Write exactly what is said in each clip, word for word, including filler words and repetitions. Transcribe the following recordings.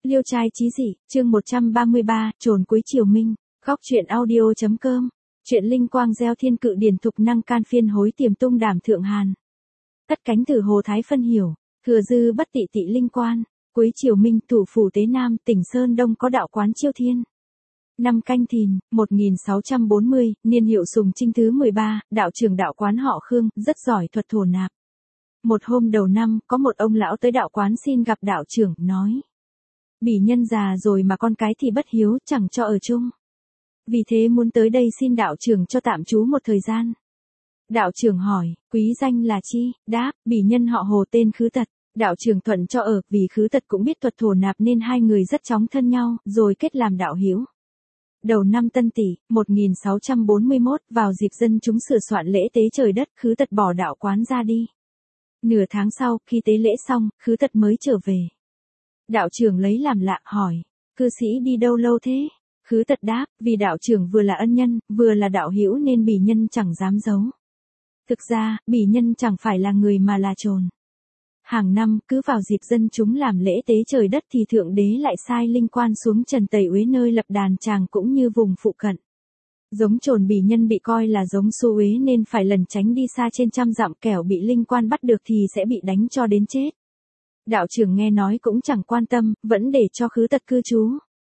Liêu trai chí dị, chương một trăm ba mươi ba, trồn cuối triều minh, góc truyện audio.com, truyện linh quang gieo thiên cự điển thục năng can phiên hối tiềm tung đảm thượng hàn. Tất cánh tử hồ thái phân hiểu, thừa dư bất tị tị linh quan, cuối triều minh thủ phủ Tế Nam tỉnh Sơn Đông có đạo quán Chiêu Thiên. Năm Canh Thìn, một nghìn sáu trăm bốn mươi, niên hiệu Sùng Trinh thứ mười ba, đạo trưởng đạo quán họ Khương, rất giỏi thuật thổ nạp. Một hôm đầu năm, có một ông lão tới đạo quán xin gặp đạo trưởng, nói. Bỉ nhân già rồi mà con cái thì bất hiếu, chẳng cho ở chung. Vì thế muốn tới đây xin đạo trưởng cho tạm trú một thời gian. Đạo trưởng hỏi, quý danh là chi? Đáp, bỉ nhân họ Hồ tên Khứ Tật. Đạo trưởng thuận cho ở, vì Khứ Tật cũng biết thuật thổ nạp nên hai người rất chóng thân nhau, rồi kết làm đạo hữu. Đầu năm Tân Tỵ, một nghìn sáu trăm bốn mươi mốt, vào dịp dân chúng sửa soạn lễ tế trời đất, Khứ Tật bỏ đạo quán ra đi. Nửa tháng sau, khi tế lễ xong, Khứ Tật mới trở về. Đạo trưởng lấy làm lạ, hỏi, cư sĩ đi đâu lâu thế? Khứ Tật đáp, vì đạo trưởng vừa là ân nhân, vừa là đạo hữu nên bỉ nhân chẳng dám giấu. Thực ra, bỉ nhân chẳng phải là người mà là trồn. Hàng năm, cứ vào dịp dân chúng làm lễ tế trời đất thì Thượng Đế lại sai linh quan xuống Trần Tây Uế nơi lập đàn tràng cũng như vùng phụ cận. Giống trồn bỉ nhân bị coi là giống xu uế nên phải lẩn tránh đi xa trên trăm dặm, kẻo bị linh quan bắt được thì sẽ bị đánh cho đến chết. Đạo trưởng nghe nói cũng chẳng quan tâm, vẫn để cho Khứ Tật cư trú.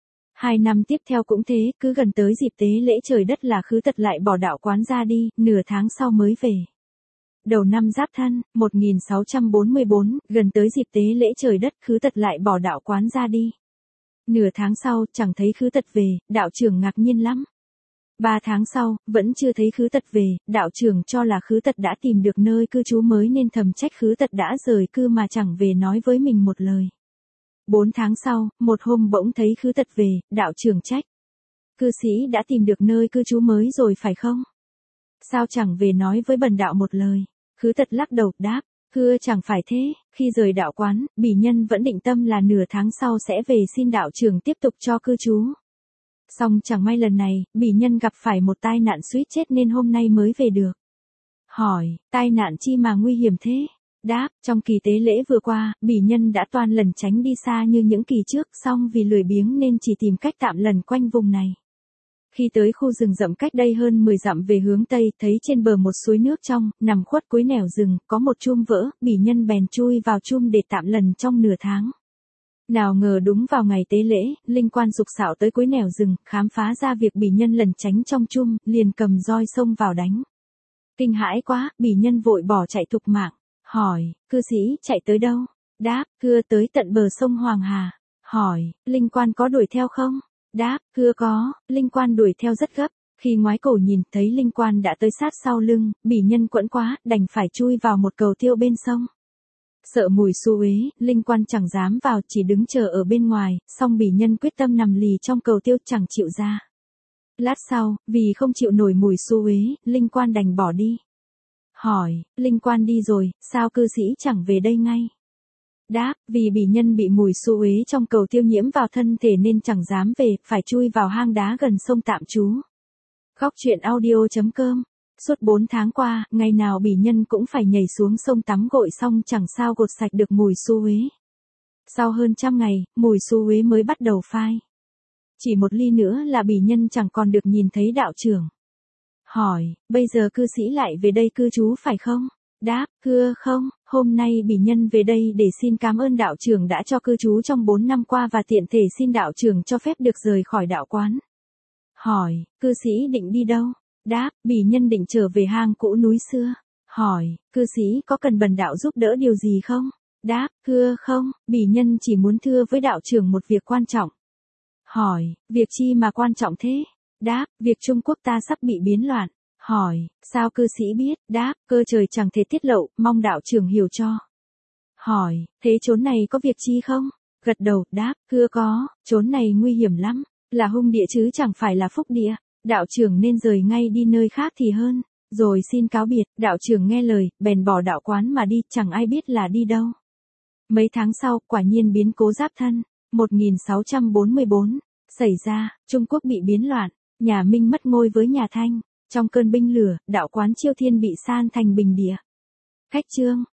Hai năm tiếp theo cũng thế, cứ gần tới dịp tế lễ trời đất là Khứ Tật lại bỏ đạo quán ra đi, nửa tháng sau mới về. Đầu năm Giáp Thân, một nghìn sáu trăm bốn mươi bốn, gần tới dịp tế lễ trời đất, Khứ Tật lại bỏ đạo quán ra đi. Nửa tháng sau, chẳng thấy Khứ Tật về, đạo trưởng ngạc nhiên lắm. Ba tháng sau, vẫn chưa thấy Khứ Tật về, đạo trưởng cho là Khứ Tật đã tìm được nơi cư trú mới nên thầm trách Khứ Tật đã rời cư mà chẳng về nói với mình một lời. Bốn tháng sau, một hôm bỗng thấy Khứ Tật về, đạo trưởng trách. Cư sĩ đã tìm được nơi cư trú mới rồi phải không? Sao chẳng về nói với bần đạo một lời? Khứ Tật lắc đầu, đáp, thưa chẳng phải thế, khi rời đạo quán, bỉ nhân vẫn định tâm là nửa tháng sau sẽ về xin đạo trưởng tiếp tục cho cư trú. Song chẳng may lần này, bỉ nhân gặp phải một tai nạn suýt chết nên hôm nay mới về được. Hỏi, tai nạn chi mà nguy hiểm thế? Đáp, trong kỳ tế lễ vừa qua, bỉ nhân đã toan lẩn tránh đi xa như những kỳ trước, song vì lười biếng nên chỉ tìm cách tạm lẩn quanh vùng này. Khi tới khu rừng rậm cách đây hơn mười dặm về hướng Tây, thấy trên bờ một suối nước trong, nằm khuất cuối nẻo rừng, có một chum vỡ, bỉ nhân bèn chui vào chum để tạm lẩn trong nửa tháng. Nào ngờ đúng vào ngày tế lễ, linh quan dục xạo tới cuối nẻo rừng, khám phá ra việc bỉ nhân lẩn tránh trong chum, liền cầm roi xông vào đánh. Kinh hãi quá, bỉ nhân vội bỏ chạy thục mạng. Hỏi, cư sĩ chạy tới đâu? Đáp, thưa tới tận bờ sông Hoàng Hà. Hỏi, linh quan có đuổi theo không? Đáp, thưa có, linh quan đuổi theo rất gấp. Khi ngoái cổ nhìn thấy linh quan đã tới sát sau lưng, bỉ nhân quẫn quá, đành phải chui vào một cầu tiêu bên sông. Sợ mùi xu uế, linh quan chẳng dám vào, chỉ đứng chờ ở bên ngoài, song bỉ nhân quyết tâm nằm lì trong cầu tiêu chẳng chịu ra. Lát sau, vì không chịu nổi mùi xu uế, linh quan đành bỏ đi. Hỏi, linh quan đi rồi, sao cư sĩ chẳng về đây ngay? Đáp, vì bỉ nhân bị mùi xu uế trong cầu tiêu nhiễm vào thân thể nên chẳng dám về, phải chui vào hang đá gần sông tạm trú. Góc truyện audio.com. Suốt bốn tháng qua, ngày nào bỉ nhân cũng phải nhảy xuống sông tắm gội xong chẳng sao gột sạch được mùi xu uế. Sau hơn trăm ngày, mùi xu uế mới bắt đầu phai. Chỉ một ly nữa là bỉ nhân chẳng còn được nhìn thấy đạo trưởng. Hỏi, bây giờ cư sĩ lại về đây cư trú phải không? Đáp, thưa không, hôm nay bỉ nhân về đây để xin cảm ơn đạo trưởng đã cho cư trú trong bốn năm qua và tiện thể xin đạo trưởng cho phép được rời khỏi đạo quán. Hỏi, cư sĩ định đi đâu? Đáp, bỉ nhân định trở về hang cũ núi xưa. Hỏi, cư sĩ có cần bần đạo giúp đỡ điều gì không? Đáp, thưa không, bỉ nhân chỉ muốn thưa với đạo trưởng một việc quan trọng. Hỏi, việc chi mà quan trọng thế? Đáp, việc Trung Quốc ta sắp bị biến loạn. Hỏi, sao cư sĩ biết? Đáp, cơ trời chẳng thể tiết lộ, mong đạo trưởng hiểu cho. Hỏi, thế chốn này có việc chi không? Gật đầu, đáp, thưa có, chốn này nguy hiểm lắm, là hung địa chứ chẳng phải là phúc địa. Đạo trưởng nên rời ngay đi nơi khác thì hơn. Rồi xin cáo biệt, đạo trưởng nghe lời, bèn bỏ đạo quán mà đi, chẳng ai biết là đi đâu. Mấy tháng sau, quả nhiên biến cố Giáp Thân, một nghìn sáu trăm bốn mươi bốn, xảy ra, Trung Quốc bị biến loạn, nhà Minh mất ngôi với nhà Thanh. Trong cơn binh lửa, đạo quán Chiêu Thiên bị san thành bình địa. Khách chương.